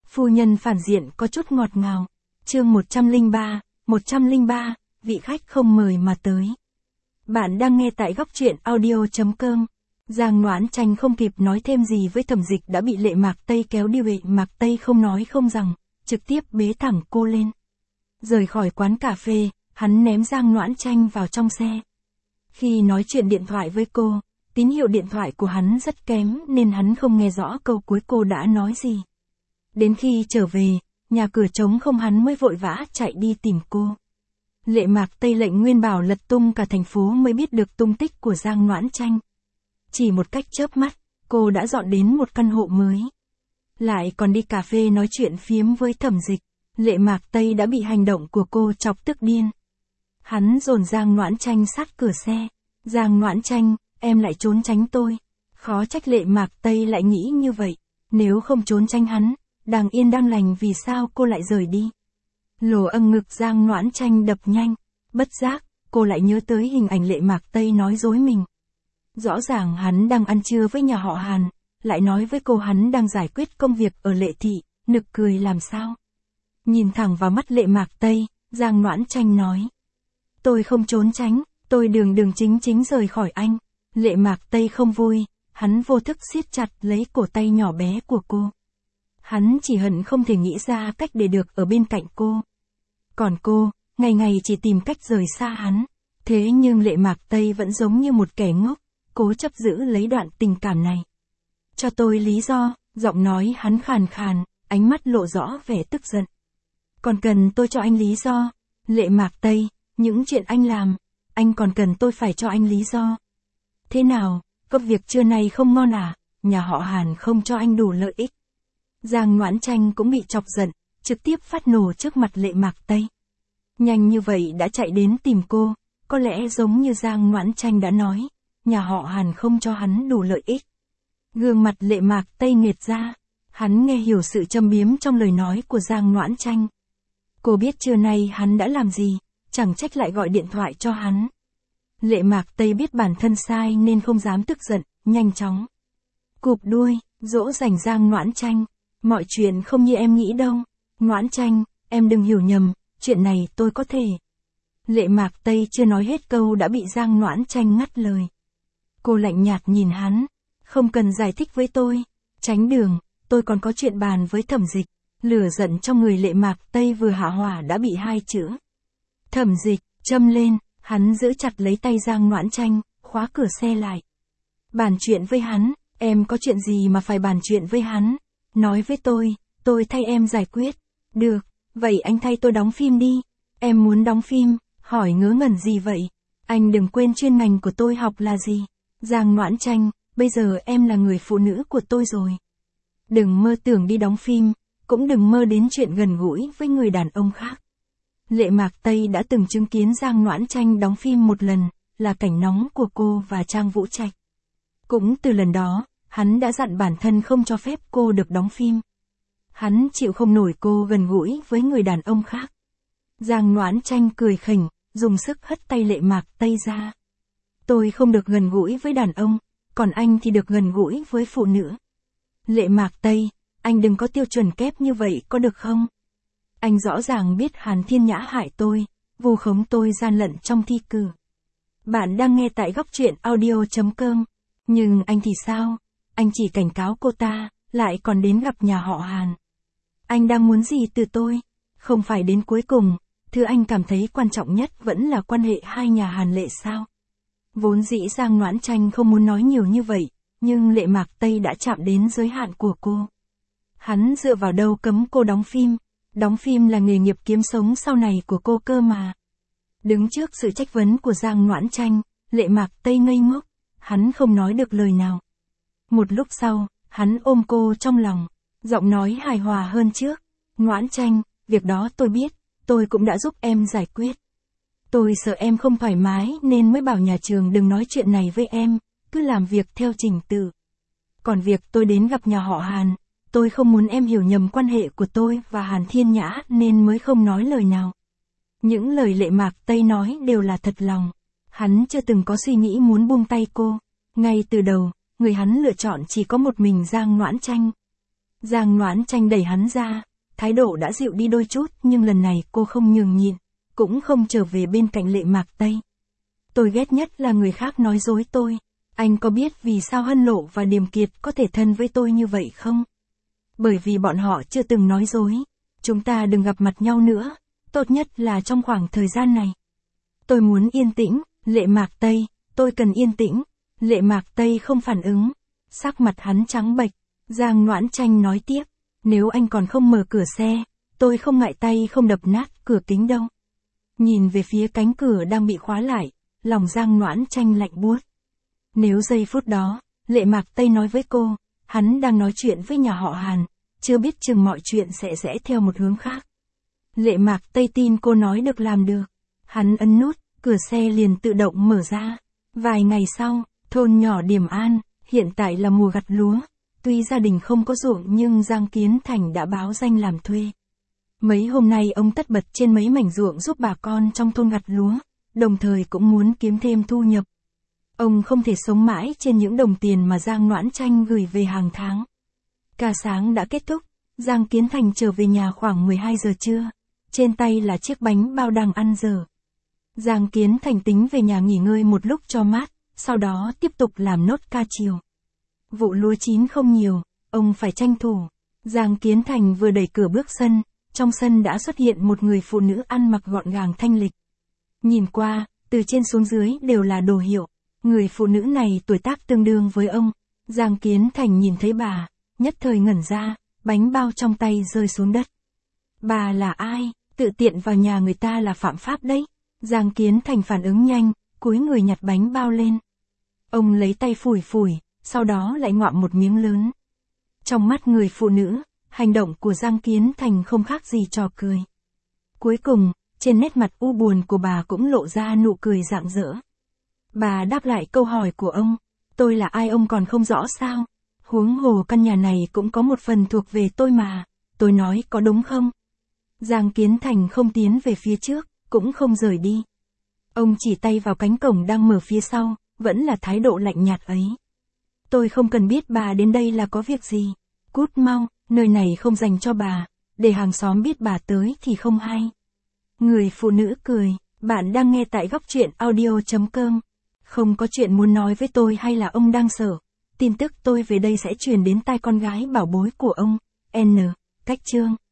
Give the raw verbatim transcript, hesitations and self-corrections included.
Phu nhân phản diện có chút ngọt ngào. Chương một trăm lẻ ba, một trăm lẻ ba, vị khách không mời mà tới. Bạn đang nghe tại góc truyện audio chấm com. Giang Noãn Tranh không kịp nói thêm gì với Thẩm Dịch đã bị Lệ Mạc Tây kéo đi. Lệ Mạc Tây không nói không rằng, trực tiếp bế thẳng cô lên. Rời khỏi quán cà phê, hắn ném Giang Noãn Tranh vào trong xe. Khi nói chuyện điện thoại với cô, tín hiệu điện thoại của hắn rất kém nên hắn không nghe rõ câu cuối cô đã nói gì. Đến khi trở về, nhà cửa trống không hắn mới vội vã chạy đi tìm cô. Lệ Mạc Tây lệnh Nguyên Bảo lật tung cả thành phố mới biết được tung tích của Giang Noãn Tranh. Chỉ một cách chớp mắt, cô đã dọn đến một căn hộ mới. Lại còn đi cà phê nói chuyện phiếm với Thẩm Dịch. Lệ Mạc Tây đã bị hành động của cô chọc tức điên. Hắn dồn Giang Noãn Tranh sát cửa xe. Giang Noãn Tranh, em lại trốn tránh tôi. Khó trách Lệ Mạc Tây lại nghĩ như vậy. Nếu không trốn tránh hắn, đang yên đang lành vì sao cô lại rời đi. Lồ âng ngực Giang Noãn Tranh đập nhanh. Bất giác, cô lại nhớ tới hình ảnh Lệ Mạc Tây nói dối mình. Rõ ràng hắn đang ăn trưa với nhà họ Hàn, lại nói với cô hắn đang giải quyết công việc ở Lệ Thị, nực cười làm sao. Nhìn thẳng vào mắt Lệ Mạc Tây, Giang Noãn Tranh nói. Tôi không trốn tránh, tôi đường đường chính chính rời khỏi anh. Lệ Mạc Tây không vui, hắn vô thức siết chặt lấy cổ tay nhỏ bé của cô. Hắn chỉ hận không thể nghĩ ra cách để được ở bên cạnh cô. Còn cô, ngày ngày chỉ tìm cách rời xa hắn. Thế nhưng Lệ Mạc Tây vẫn giống như một kẻ ngốc, cố chấp giữ lấy đoạn tình cảm này. Cho tôi lý do, giọng nói hắn khàn khàn, ánh mắt lộ rõ vẻ tức giận. Còn cần tôi cho anh lý do? Lệ Mạc Tây, những chuyện anh làm, anh còn cần tôi phải cho anh lý do. Thế nào, công việc trưa nay không ngon à? Nhà họ Hàn không cho anh đủ lợi ích. Giang Noãn Tranh cũng bị chọc giận, trực tiếp phát nổ trước mặt Lệ Mạc Tây. Nhanh như vậy đã chạy đến tìm cô, có lẽ giống như Giang Noãn Tranh đã nói, nhà họ Hàn không cho hắn đủ lợi ích. Gương mặt Lệ Mạc Tây nghệt ra, hắn nghe hiểu sự châm biếm trong lời nói của Giang Noãn Tranh. Cô biết trưa nay hắn đã làm gì, chẳng trách lại gọi điện thoại cho hắn. Lệ Mạc Tây biết bản thân sai nên không dám tức giận, nhanh chóng cụp đuôi, dỗ dành Giang Noãn Tranh. Mọi chuyện không như em nghĩ đâu. Noãn Tranh, em đừng hiểu nhầm, chuyện này tôi có thể. Lệ Mạc Tây chưa nói hết câu đã bị Giang Noãn Tranh ngắt lời. Cô lạnh nhạt nhìn hắn. Không cần giải thích với tôi. Tránh đường, tôi còn có chuyện bàn với Thẩm Dịch. Lửa giận trong người Lệ Mạc Tây vừa hạ hỏa đã bị hai chữ Thẩm Dịch châm lên. Hắn giữ chặt lấy tay Giang Noãn Tranh, khóa cửa xe lại. Bàn chuyện với hắn, em có chuyện gì mà phải bàn chuyện với hắn? Nói với tôi, tôi thay em giải quyết. Được, vậy anh thay tôi đóng phim đi. Em muốn đóng phim, hỏi ngớ ngẩn gì vậy? Anh đừng quên chuyên ngành của tôi học là gì. Giang Noãn Tranh, bây giờ em là người phụ nữ của tôi rồi. Đừng mơ tưởng đi đóng phim, cũng đừng mơ đến chuyện gần gũi với người đàn ông khác. Lệ Mạc Tây đã từng chứng kiến Giang Noãn Tranh đóng phim một lần, là cảnh nóng của cô và Trang Vũ Trạch. Cũng từ lần đó, hắn đã dặn bản thân không cho phép cô được đóng phim. Hắn chịu không nổi cô gần gũi với người đàn ông khác. Giang Noãn Tranh cười khỉnh, dùng sức hất tay Lệ Mạc Tây ra. Tôi không được gần gũi với đàn ông, còn anh thì được gần gũi với phụ nữ. Lệ Mạc Tây, anh đừng có tiêu chuẩn kép như vậy có được không? Anh rõ ràng biết Hàn Thiên Nhã hại tôi, vu khống tôi gian lận trong thi cử. Bạn đang nghe tại góc truyện audio chấm com. Nhưng anh thì sao? Anh chỉ cảnh cáo cô ta, lại còn đến gặp nhà họ Hàn. Anh đang muốn gì từ tôi? Không phải đến cuối cùng, thứ anh cảm thấy quan trọng nhất vẫn là quan hệ hai nhà Hàn Lệ sao? Vốn dĩ Giang Noãn Tranh không muốn nói nhiều như vậy, nhưng Lệ Mạc Tây đã chạm đến giới hạn của cô. Hắn dựa vào đâu cấm cô đóng phim? Đóng phim là nghề nghiệp kiếm sống sau này của cô cơ mà. Đứng trước sự trách vấn của Giang Noãn Tranh, Lệ Mạc Tây ngây ngốc, hắn không nói được lời nào. Một lúc sau, hắn ôm cô trong lòng, giọng nói hài hòa hơn trước. Noãn Tranh, việc đó tôi biết, tôi cũng đã giúp em giải quyết. Tôi sợ em không thoải mái nên mới bảo nhà trường đừng nói chuyện này với em, cứ làm việc theo trình tự. Còn việc tôi đến gặp nhà họ Hàn, tôi không muốn em hiểu nhầm quan hệ của tôi và Hàn Thiên Nhã nên mới không nói lời nào. Những lời Lệ Mạc Tây nói đều là thật lòng. Hắn chưa từng có suy nghĩ muốn buông tay cô. Ngay từ đầu, người hắn lựa chọn chỉ có một mình Giang Noãn Tranh. Giang Noãn Tranh đẩy hắn ra, thái độ đã dịu đi đôi chút nhưng lần này cô không nhường nhịn, cũng không trở về bên cạnh Lệ Mạc Tây. Tôi ghét nhất là người khác nói dối tôi. Anh có biết vì sao Hân Lộ và Điềm Kiệt có thể thân với tôi như vậy không? Bởi vì bọn họ chưa từng nói dối. Chúng ta đừng gặp mặt nhau nữa, tốt nhất là trong khoảng thời gian này. Tôi muốn yên tĩnh, Lệ Mạc Tây, tôi cần yên tĩnh. Lệ Mạc Tây không phản ứng. Sắc mặt hắn trắng bệch. Giang Noãn Tranh nói tiếp, nếu anh còn không mở cửa xe, tôi không ngại tay không đập nát cửa kính đâu. Nhìn về phía cánh cửa đang bị khóa lại, lòng Giang Noãn Tranh lạnh buốt. Nếu giây phút đó, Lệ Mạc Tây nói với cô, hắn đang nói chuyện với nhà họ Hàn, chưa biết chừng mọi chuyện sẽ rẽ theo một hướng khác. Lệ Mạc Tây tin cô nói được làm được. Hắn ấn nút, cửa xe liền tự động mở ra. Vài ngày sau, thôn nhỏ Điềm An, hiện tại là mùa gặt lúa. Tuy gia đình không có ruộng nhưng Giang Kiến Thành đã báo danh làm thuê. Mấy hôm nay ông tất bật trên mấy mảnh ruộng giúp bà con trong thôn gặt lúa, đồng thời cũng muốn kiếm thêm thu nhập. Ông không thể sống mãi trên những đồng tiền mà Giang Noãn Tranh gửi về hàng tháng. Ca sáng đã kết thúc, Giang Kiến Thành trở về nhà khoảng mười hai giờ trưa, trên tay là chiếc bánh bao đang ăn dở. Giang Kiến Thành tính về nhà nghỉ ngơi một lúc cho mát, sau đó tiếp tục làm nốt ca chiều. Vụ lúa chín không nhiều, ông phải tranh thủ. Giang Kiến Thành vừa đẩy cửa bước sân, trong sân đã xuất hiện một người phụ nữ ăn mặc gọn gàng thanh lịch. Nhìn qua, từ trên xuống dưới đều là đồ hiệu. Người phụ nữ này tuổi tác tương đương với ông. Giang Kiến Thành nhìn thấy bà, nhất thời ngẩn ra, bánh bao trong tay rơi xuống đất. Bà là ai? Tự tiện vào nhà người ta là phạm pháp đấy. Giang Kiến Thành phản ứng nhanh, cúi người nhặt bánh bao lên. Ông lấy tay phủi phủi, sau đó lại ngoạm một miếng lớn. Trong mắt người phụ nữ, hành động của Giang Kiến Thành không khác gì trò cười. Cuối cùng, trên nét mặt u buồn của bà cũng lộ ra nụ cười rạng rỡ. Bà đáp lại câu hỏi của ông, tôi là ai ông còn không rõ sao? Huống hồ căn nhà này cũng có một phần thuộc về tôi mà, tôi nói có đúng không? Giang Kiến Thành không tiến về phía trước, cũng không rời đi. Ông chỉ tay vào cánh cổng đang mở phía sau, vẫn là thái độ lạnh nhạt ấy. Tôi không cần biết bà đến đây là có việc gì. Cút mau, nơi này không dành cho bà, để hàng xóm biết bà tới thì không hay. Người phụ nữ cười, bạn đang nghe tại góc truyện audio chấm com. Không có chuyện muốn nói với tôi hay là ông đang sợ? Tin tức tôi về đây sẽ truyền đến tai con gái bảo bối của ông. N. Cách chương.